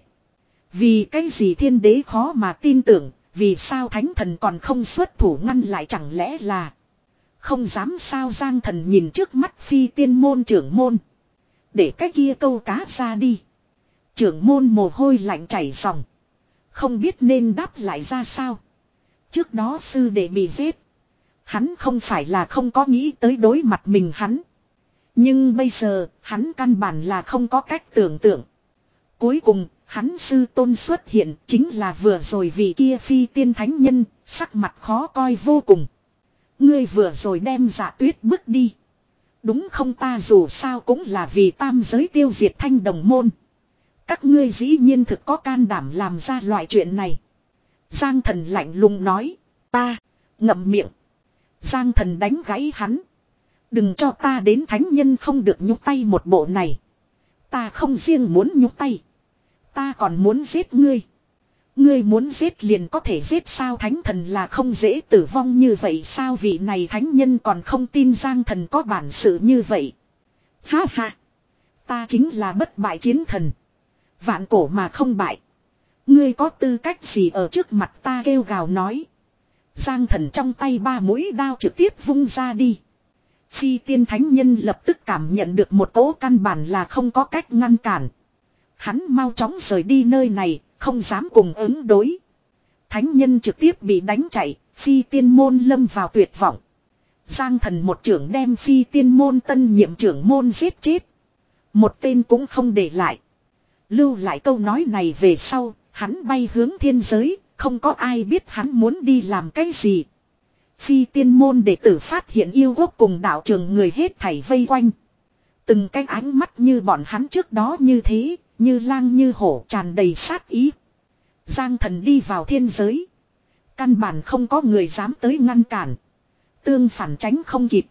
Vì cái gì? Thiên đế khó mà tin tưởng, vì sao thánh thần còn không xuất thủ ngăn lại, chẳng lẽ là không dám sao? Giang Thần nhìn trước mắt phi tiên môn trưởng môn. Để cái kia câu cá ra đi. Trưởng môn mồ hôi lạnh chảy ròng. Không biết nên đáp lại ra sao. Trước đó sư đệ bị giết. Hắn không phải là không có nghĩ tới đối mặt mình hắn. Nhưng bây giờ, hắn căn bản là không có cách tưởng tượng. Cuối cùng, hắn sư tôn xuất hiện chính là vừa rồi vị kia phi tiên thánh nhân, sắc mặt khó coi vô cùng. Ngươi vừa rồi đem Dạ Tuyết bước đi. Đúng không? Ta dù sao cũng là vì tam giới tiêu diệt Thanh Đồng môn. Các ngươi dĩ nhiên thực có can đảm làm ra loại chuyện này. Giang Thần lạnh lùng nói. Ta, ngậm miệng. Giang Thần đánh gãy hắn. Đừng cho ta đến thánh nhân không được nhúc tay một bộ này. Ta không riêng muốn nhúc tay. Ta còn muốn giết ngươi. Ngươi muốn giết liền có thể giết sao? Thánh thần là không dễ tử vong như vậy sao? Vị này thánh nhân còn không tin Giang Thần có bản sự như vậy. Ha ha. Ta chính là bất bại chiến thần. Vạn cổ mà không bại. Ngươi có tư cách gì ở trước mặt ta kêu gào nói. Giang Thần trong tay ba mũi đao trực tiếp vung ra đi. Phi tiên thánh nhân lập tức cảm nhận được một cỗ căn bản là không có cách ngăn cản. Hắn mau chóng rời đi nơi này, không dám cùng ứng đối. Thánh nhân trực tiếp bị đánh chạy, phi tiên môn lâm vào tuyệt vọng. Giang Thần một trưởng đem phi tiên môn tân nhiệm trưởng môn giết chết. Một tên cũng không để lại. Lưu lại câu nói này về sau, hắn bay hướng thiên giới, không có ai biết hắn muốn đi làm cái gì. Phi tiên môn đệ tử phát hiện yêu quốc cùng đạo trường người hết thảy vây quanh. Từng cái ánh mắt như bọn hắn trước đó như thế, như lang như hổ, tràn đầy sát ý. Giang Thần đi vào thiên giới. Căn bản không có người dám tới ngăn cản. Tương phản tránh không kịp.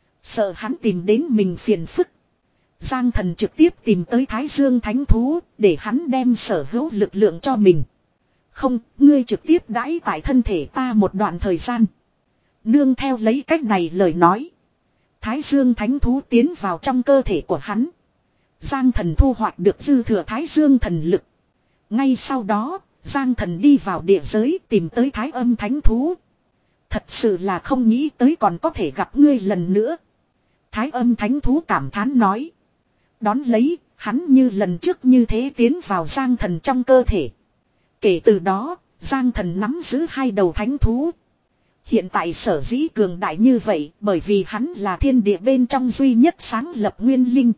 Sợ hắn tìm đến mình phiền phức. Giang Thần trực tiếp tìm tới Thái Dương Thánh Thú, để hắn đem sở hữu lực lượng cho mình. Không, ngươi trực tiếp đãi tại thân thể ta một đoạn thời gian. Nương theo lấy cách này lời nói. Thái Dương Thánh Thú tiến vào trong cơ thể của hắn. Giang Thần thu hoạch được dư thừa Thái Dương thần lực. Ngay sau đó, Giang Thần đi vào địa giới tìm tới Thái Âm Thánh Thú. Thật sự là không nghĩ tới còn có thể gặp ngươi lần nữa. Thái Âm Thánh Thú cảm thán nói. Đón lấy, hắn như lần trước như thế tiến vào Giang Thần trong cơ thể. Kể từ đó, Giang Thần nắm giữ hai đầu thánh thú. Hiện tại sở dĩ cường đại như vậy bởi vì hắn là thiên địa bên trong duy nhất sáng lập nguyên linh.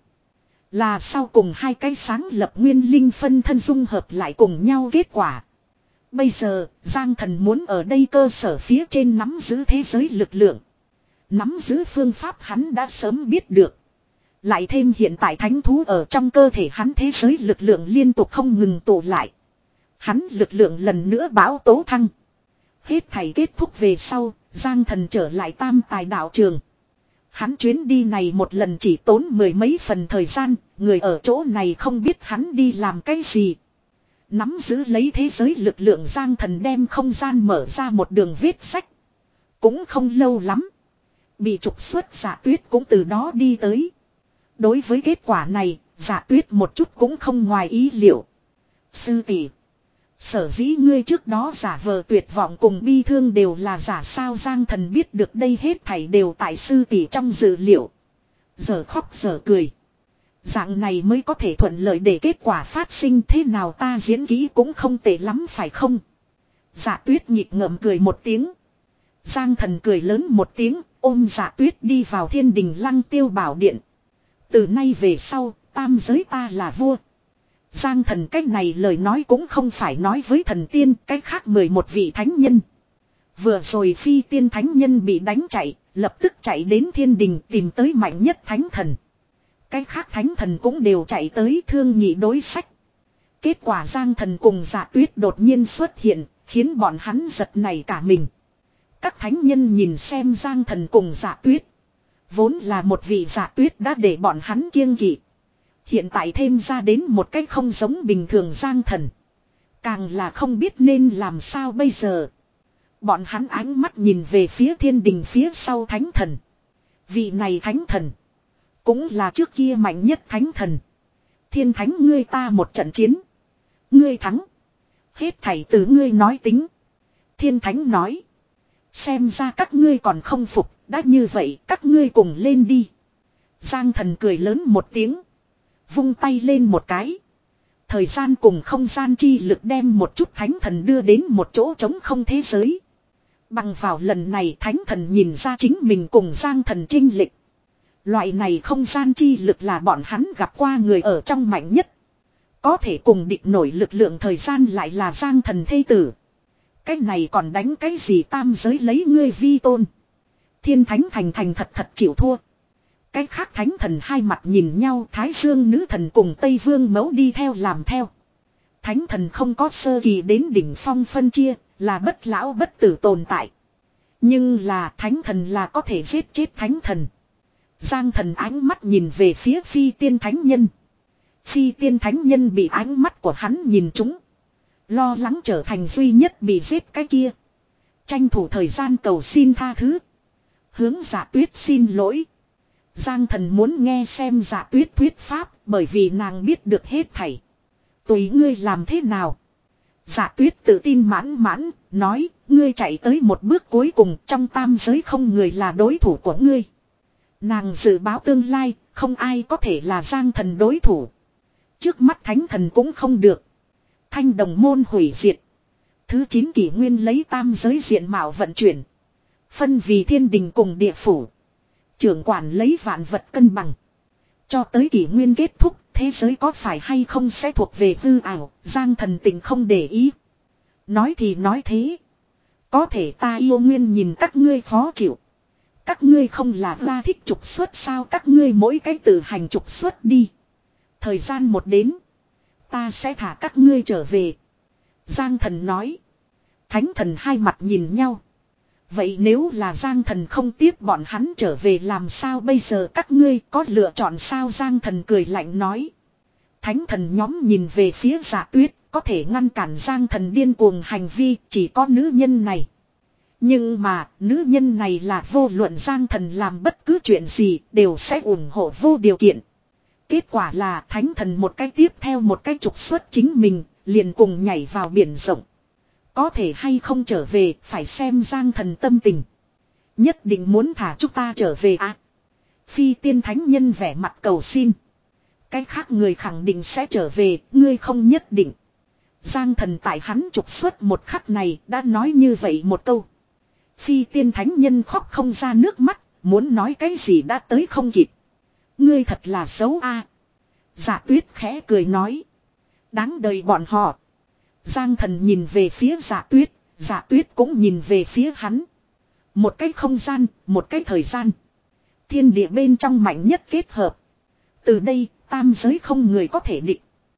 Là sau cùng hai cái sáng lập nguyên linh phân thân dung hợp lại cùng nhau kết quả. Bây giờ, Giang Thần muốn ở đây cơ sở phía trên nắm giữ thế giới lực lượng. Nắm giữ phương pháp hắn đã sớm biết được. Lại thêm hiện tại thánh thú ở trong cơ thể hắn, thế giới lực lượng liên tục không ngừng tụ lại. Hắn lực lượng lần nữa bão tố thăng. Hết thảy kết thúc về sau, Giang Thần trở lại Tam Tài đạo trường. Hắn chuyến đi này một lần chỉ tốn mười mấy phần thời gian, người ở chỗ này không biết hắn đi làm cái gì. Nắm giữ lấy thế giới lực lượng, Giang Thần đem không gian mở ra một đường vết sách. Cũng không lâu lắm. Bị trục xuất Dạ Tuyết cũng từ đó đi tới. Đối với kết quả này, Dạ Tuyết một chút cũng không ngoài ý liệu. Sư tỷ, sở dĩ ngươi trước đó giả vờ tuyệt vọng cùng bi thương đều là giả sao? Giang Thần biết được đây hết thảy đều tại sư tỷ trong dự liệu. Giờ khóc giờ cười. Dạng này mới có thể thuận lợi để kết quả phát sinh, thế nào ta diễn kỹ cũng không tệ lắm phải không? Dạ Tuyết nhịp ngậm cười một tiếng. Giang Thần cười lớn một tiếng, ôm Dạ Tuyết đi vào Thiên Đình Lăng Tiêu Bảo Điện. Từ nay về sau, tam giới ta là vua. Giang Thần cách này lời nói cũng không phải nói với thần tiên, cách khác mười một vị thánh nhân. Vừa rồi phi tiên thánh nhân bị đánh chạy, lập tức chạy đến thiên đình tìm tới mạnh nhất thánh thần. Cách khác thánh thần cũng đều chạy tới thương nghị đối sách. Kết quả Giang Thần cùng Dạ Tuyết đột nhiên xuất hiện, khiến bọn hắn giật nảy cả mình. Các thánh nhân nhìn xem Giang Thần cùng Dạ Tuyết. Vốn là một vị Dạ Tuyết đã để bọn hắn kiêng kỵ. Hiện tại thêm ra đến một cách không giống bình thường Giang Thần. Càng là không biết nên làm sao bây giờ. Bọn hắn ánh mắt nhìn về phía thiên đình phía sau thánh thần. Vị này thánh thần cũng là trước kia mạnh nhất thánh thần. Thiên thánh ngươi ta một trận chiến. Ngươi thắng. Hết thảy từ ngươi nói tính. Thiên thánh nói. Xem ra các ngươi còn không phục. Đã như vậy các ngươi cùng lên đi. Giang Thần cười lớn một tiếng. Vung tay lên một cái. Thời gian cùng không gian chi lực đem một chút thánh thần đưa đến một chỗ trống không thế giới. Bằng vào lần này thánh thần nhìn ra chính mình cùng Giang Thần chênh lệch. Loại này không gian chi lực là bọn hắn gặp qua người ở trong mạnh nhất. Có thể cùng địch nổi lực lượng thời gian lại là Giang Thần thê tử. Cái này còn đánh cái gì tam giới lấy ngươi vi tôn. Thiên thánh thành thành thật thật chịu thua. Cái khác thánh thần hai mặt nhìn nhau, Thái Dương nữ thần cùng Tây Vương mẫu đi theo làm theo. Thánh thần không có sơ kỳ đến đỉnh phong phân chia, là bất lão bất tử tồn tại. Nhưng là thánh thần là có thể giết chết thánh thần. Giang Thần ánh mắt nhìn về phía phi tiên thánh nhân. Phi tiên thánh nhân bị ánh mắt của hắn nhìn trúng. Lo lắng trở thành duy nhất bị giết cái kia. Tranh thủ thời gian cầu xin tha thứ. Hướng Dạ Tuyết xin lỗi. Giang Thần muốn nghe xem Dạ Tuyết thuyết pháp, bởi vì nàng biết được hết thảy. Tùy ngươi làm thế nào. Dạ Tuyết tự tin mãn mãn, nói, ngươi chạy tới một bước cuối cùng, trong tam giới không người là đối thủ của ngươi. Nàng dự báo tương lai, không ai có thể là Giang Thần đối thủ. Trước mắt thánh thần cũng không được. Thanh đồng môn hủy diệt. Thứ chín kỷ nguyên lấy tam giới diện mạo vận chuyển. Phân vì thiên đình cùng địa phủ. Trưởng quản lấy vạn vật cân bằng. Cho tới kỷ nguyên kết thúc, thế giới có phải hay không sẽ thuộc về hư ảo, Giang Thần tình không để ý. Nói thì nói thế. Có thể ta yêu nguyên nhìn các ngươi khó chịu. Các ngươi không là ra thích trục xuất sao, các ngươi mỗi cái tự hành trục xuất đi. Thời gian một đến. Ta sẽ thả các ngươi trở về. Giang Thần nói. Thánh thần hai mặt nhìn nhau. Vậy nếu là Giang Thần không tiếp bọn hắn trở về làm sao bây giờ, các ngươi có lựa chọn sao? Giang Thần cười lạnh nói. Thánh thần nhóm nhìn về phía Dạ Tuyết, có thể ngăn cản Giang Thần điên cuồng hành vi chỉ có nữ nhân này. Nhưng mà nữ nhân này là vô luận Giang Thần làm bất cứ chuyện gì đều sẽ ủng hộ vô điều kiện. Kết quả là thánh thần một cách tiếp theo một cách trục xuất chính mình, liền cùng nhảy vào biển rộng. Có thể hay không trở về phải xem Giang Thần tâm tình. Nhất định muốn thả chúng ta trở về à. Phi tiên thánh nhân vẻ mặt cầu xin. Cái khác người khẳng định sẽ trở về, ngươi không nhất định. Giang Thần tại hắn trục xuất một khắc này đã nói như vậy một câu. Phi tiên thánh nhân khóc không ra nước mắt, muốn nói cái gì đã tới không kịp. Ngươi thật là xấu a. À. Dạ Tuyết khẽ cười nói. Đáng đời bọn họ. Giang Thần nhìn về phía Dạ Tuyết, Dạ Tuyết cũng nhìn về phía hắn. Một cái không gian, một cái thời gian. Thiên địa bên trong mạnh nhất kết hợp. Từ đây, tam giới không người có thể địch.